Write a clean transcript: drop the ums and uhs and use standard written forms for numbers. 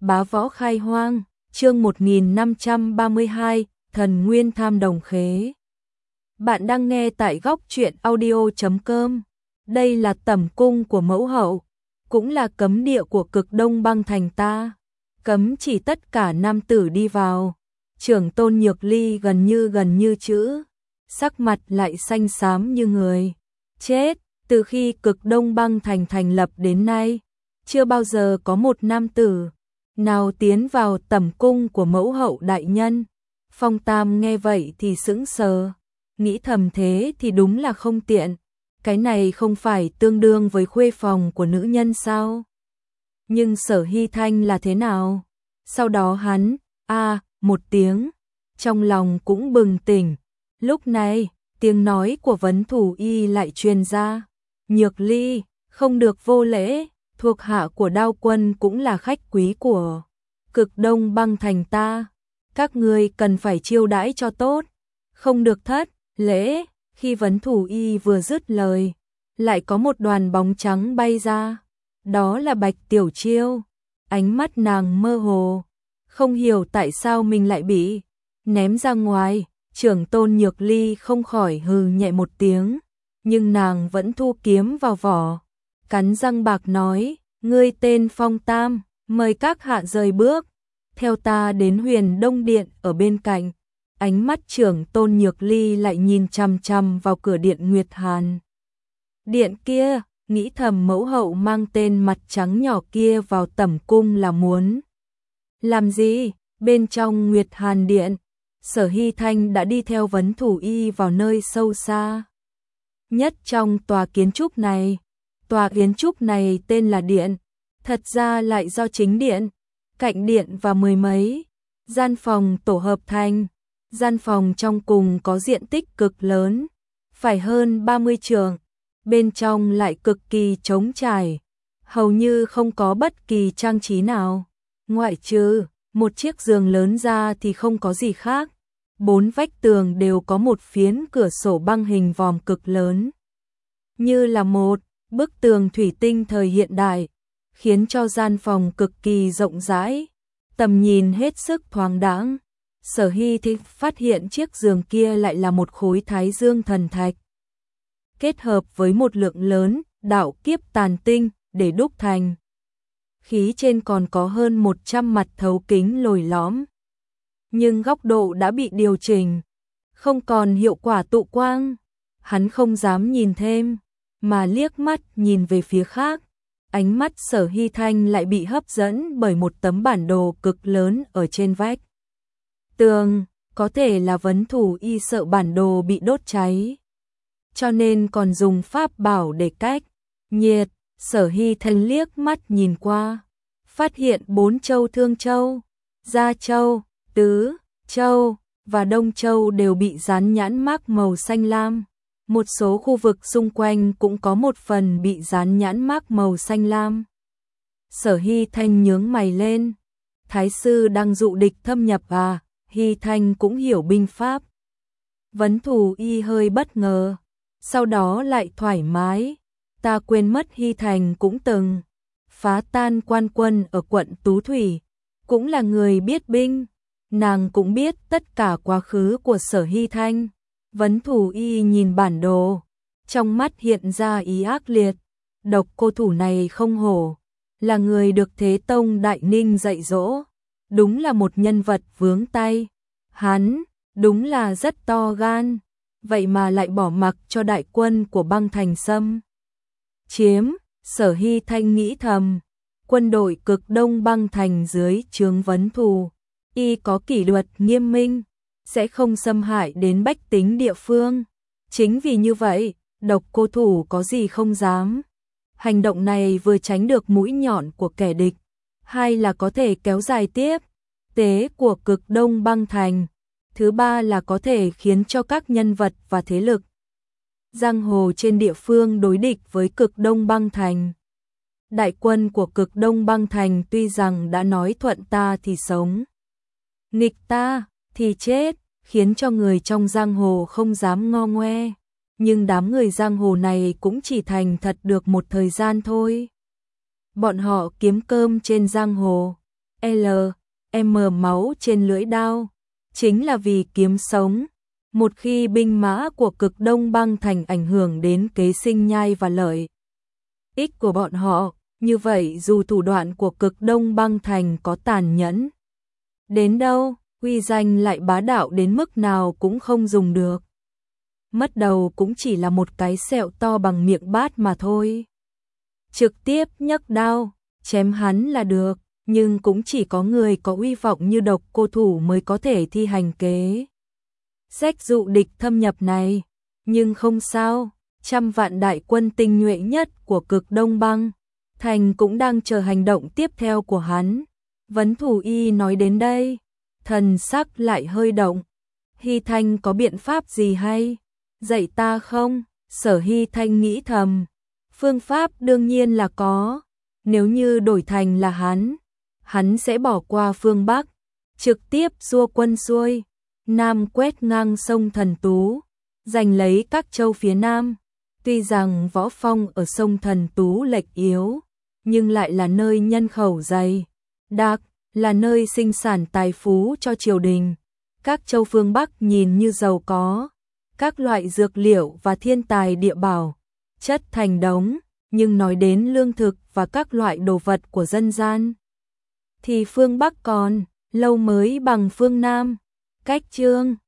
Bá võ khai hoang, chương 1532, thần nguyên tham đồng khế. Bạn đang nghe tại góc truyện audio.com. Đây là tẩm cung của mẫu hậu, cũng là cấm địa của Cực Đông Băng Thành ta. Cấm chỉ tất cả nam tử đi vào. Trưởng tôn Nhược Ly gần như chữ, sắc mặt lại xanh xám như người chết. Từ khi Cực Đông Băng Thành thành lập đến nay, chưa bao giờ có một nam tử nào tiến vào tẩm cung của mẫu hậu đại nhân. Phong Tam nghe vậy thì sững sờ, nghĩ thầm thế thì đúng là không tiện. Cái này không phải tương đương với khuê phòng của nữ nhân sao? Nhưng Sở Hy Thanh là thế nào? Sau đó hắn, một tiếng, trong lòng cũng bừng tỉnh. Lúc này, tiếng nói của Vấn Thủ Y lại truyền ra. Nhược Ly, không được vô lễ, thuộc hạ của Đao Quân cũng là khách quý của Cực Đông Băng Thành ta. Các ngươi cần phải chiêu đãi cho tốt, không được thất lễ. Khi Vấn Thủ Y vừa dứt lời, lại có một đoàn bóng trắng bay ra. Đó là Bạch Tiểu Chiêu. Ánh mắt nàng mơ hồ, không hiểu tại sao mình lại bị ném ra ngoài. Trưởng tôn Nhược Ly không khỏi hừ nhẹ một tiếng, nhưng nàng vẫn thu kiếm vào vỏ, cắn răng bạc nói, ngươi tên Phong Tam, mời các hạ rời bước, theo ta đến Huyền Đông Điện ở bên cạnh. Ánh mắt trưởng tôn Nhược Ly lại nhìn chằm chằm vào cửa điện Nguyệt Hàn Điện kia, nghĩ thầm mẫu hậu mang tên mặt trắng nhỏ kia vào tẩm cung là muốn làm gì? Bên trong Nguyệt Hàn Điện, Sở Hy Thanh đã đi theo Vấn Thủ Y vào nơi sâu xa nhất trong tòa kiến trúc này. Tòa kiến trúc này tên là Điện, thật ra lại do chính điện, cạnh điện và mười mấy gian phòng tổ hợp thành. Gian phòng trong cùng có diện tích cực lớn, phải hơn 30 trượng, bên trong lại cực kỳ trống trải, hầu như không có bất kỳ trang trí nào, ngoại trừ một chiếc giường lớn ra thì không có gì khác. Bốn vách tường đều có một phiến cửa sổ băng hình vòm cực lớn, như là một bức tường thủy tinh thời hiện đại, khiến cho gian phòng cực kỳ rộng rãi, tầm nhìn hết sức thoáng đãng. Sở Hy Thanh phát hiện chiếc giường kia lại là một khối Thái Dương thần thạch, kết hợp với một lượng lớn đạo kiếp tàn tinh để đúc thành. Khí trên còn có hơn 100 mặt thấu kính lồi lõm, nhưng góc độ đã bị điều chỉnh, không còn hiệu quả tụ quang. Hắn không dám nhìn thêm, mà liếc mắt nhìn về phía khác. Ánh mắt Sở Hy Thanh lại bị hấp dẫn bởi một tấm bản đồ cực lớn ở trên vách tường. Có thể là Vấn Thủ Y sợ bản đồ bị đốt cháy, cho nên còn dùng pháp bảo để cách nhiệt. Sở Hy Thanh liếc mắt nhìn qua, phát hiện 4 châu Thương Châu, Gia Châu, Tứ Châu và Đông Châu đều bị dán nhãn mác màu xanh lam. Một số khu vực xung quanh cũng có một phần bị dán nhãn mác màu xanh lam. Sở Hy Thanh nhướng mày lên, Thái sư đang dụ địch thâm nhập à? Hy Thanh cũng hiểu binh pháp. Vấn Thủ Y hơi bất ngờ, sau đó lại thoải mái, ta quên mất Hy Thành cũng từng phá tan quan quân ở quận Tú Thủy, cũng là người biết binh. Nàng cũng biết tất cả quá khứ của Sở Hy Thanh. Vấn Thủ Y nhìn bản đồ, trong mắt hiện ra ý ác liệt. Độc cô thủ này không hổ là người được Thế Tông Đại Ninh dạy dỗ, đúng là một nhân vật vướng tay. Hắn đúng là rất to gan, vậy mà lại bỏ mặc cho đại quân của Băng Thành xâm chiếm. Sở Hy Thanh nghĩ thầm, quân đội Cực Đông Băng Thành dưới trướng Vấn Thủ Y có kỷ luật nghiêm minh, sẽ không xâm hại đến bách tính địa phương. Chính vì như vậy, độc cô thủ có gì không dám. Hành động này vừa tránh được mũi nhọn của kẻ địch, hai là có thể kéo dài tiếp tế của Cực Đông Băng Thành, thứ ba là có thể khiến cho các nhân vật và thế lực giang hồ trên địa phương đối địch với Cực Đông Băng Thành. Đại quân của Cực Đông Băng Thành tuy rằng đã nói thuận ta thì sống, nghịch ta thì chết, khiến cho người trong giang hồ không dám ngo ngoe. Nhưng đám người giang hồ này cũng chỉ thành thật được một thời gian thôi. Bọn họ kiếm cơm trên giang hồ, L, M máu trên lưỡi đao, chính là vì kiếm sống. Một khi binh mã của cực Đông Băng Thành ảnh hưởng đến kế sinh nhai và lợi ích của bọn họ, như vậy dù thủ đoạn của cực Đông Băng Thành có tàn nhẫn đến đâu, uy danh lại bá đạo đến mức nào cũng không dùng được. Mất đầu cũng chỉ là một cái sẹo to bằng miệng bát mà thôi. Trực tiếp nhấc đao, chém hắn là được, nhưng cũng chỉ có người có uy vọng như Độc Cô Thủ mới có thể thi hành kế sách dụ địch thâm nhập này. Nhưng không sao, trăm vạn đại quân tinh nhuệ nhất của cực Đông Băng Thành cũng đang chờ hành động tiếp theo của hắn. Vấn Thủ Y nói đến đây, thần sắc lại hơi động. Hy Thanh có biện pháp gì hay? Dạy ta không? Sở Hy Thanh nghĩ thầm. Phương pháp đương nhiên là có. Nếu như đổi thành là hắn sẽ bỏ qua phương Bắc, trực tiếp xua quân xuôi Nam quét ngang sông Thần Tú, giành lấy các châu phía Nam. Tuy rằng võ phong ở sông Thần Tú lệch yếu, nhưng lại là nơi nhân khẩu dày đặc, là nơi sinh sản tài phú cho triều đình. Các châu phương Bắc nhìn như giàu có, các loại dược liệu và thiên tài địa bảo chất thành đống, nhưng nói đến lương thực và các loại đồ vật của dân gian thì phương Bắc còn lâu mới bằng phương Nam. Cách Chương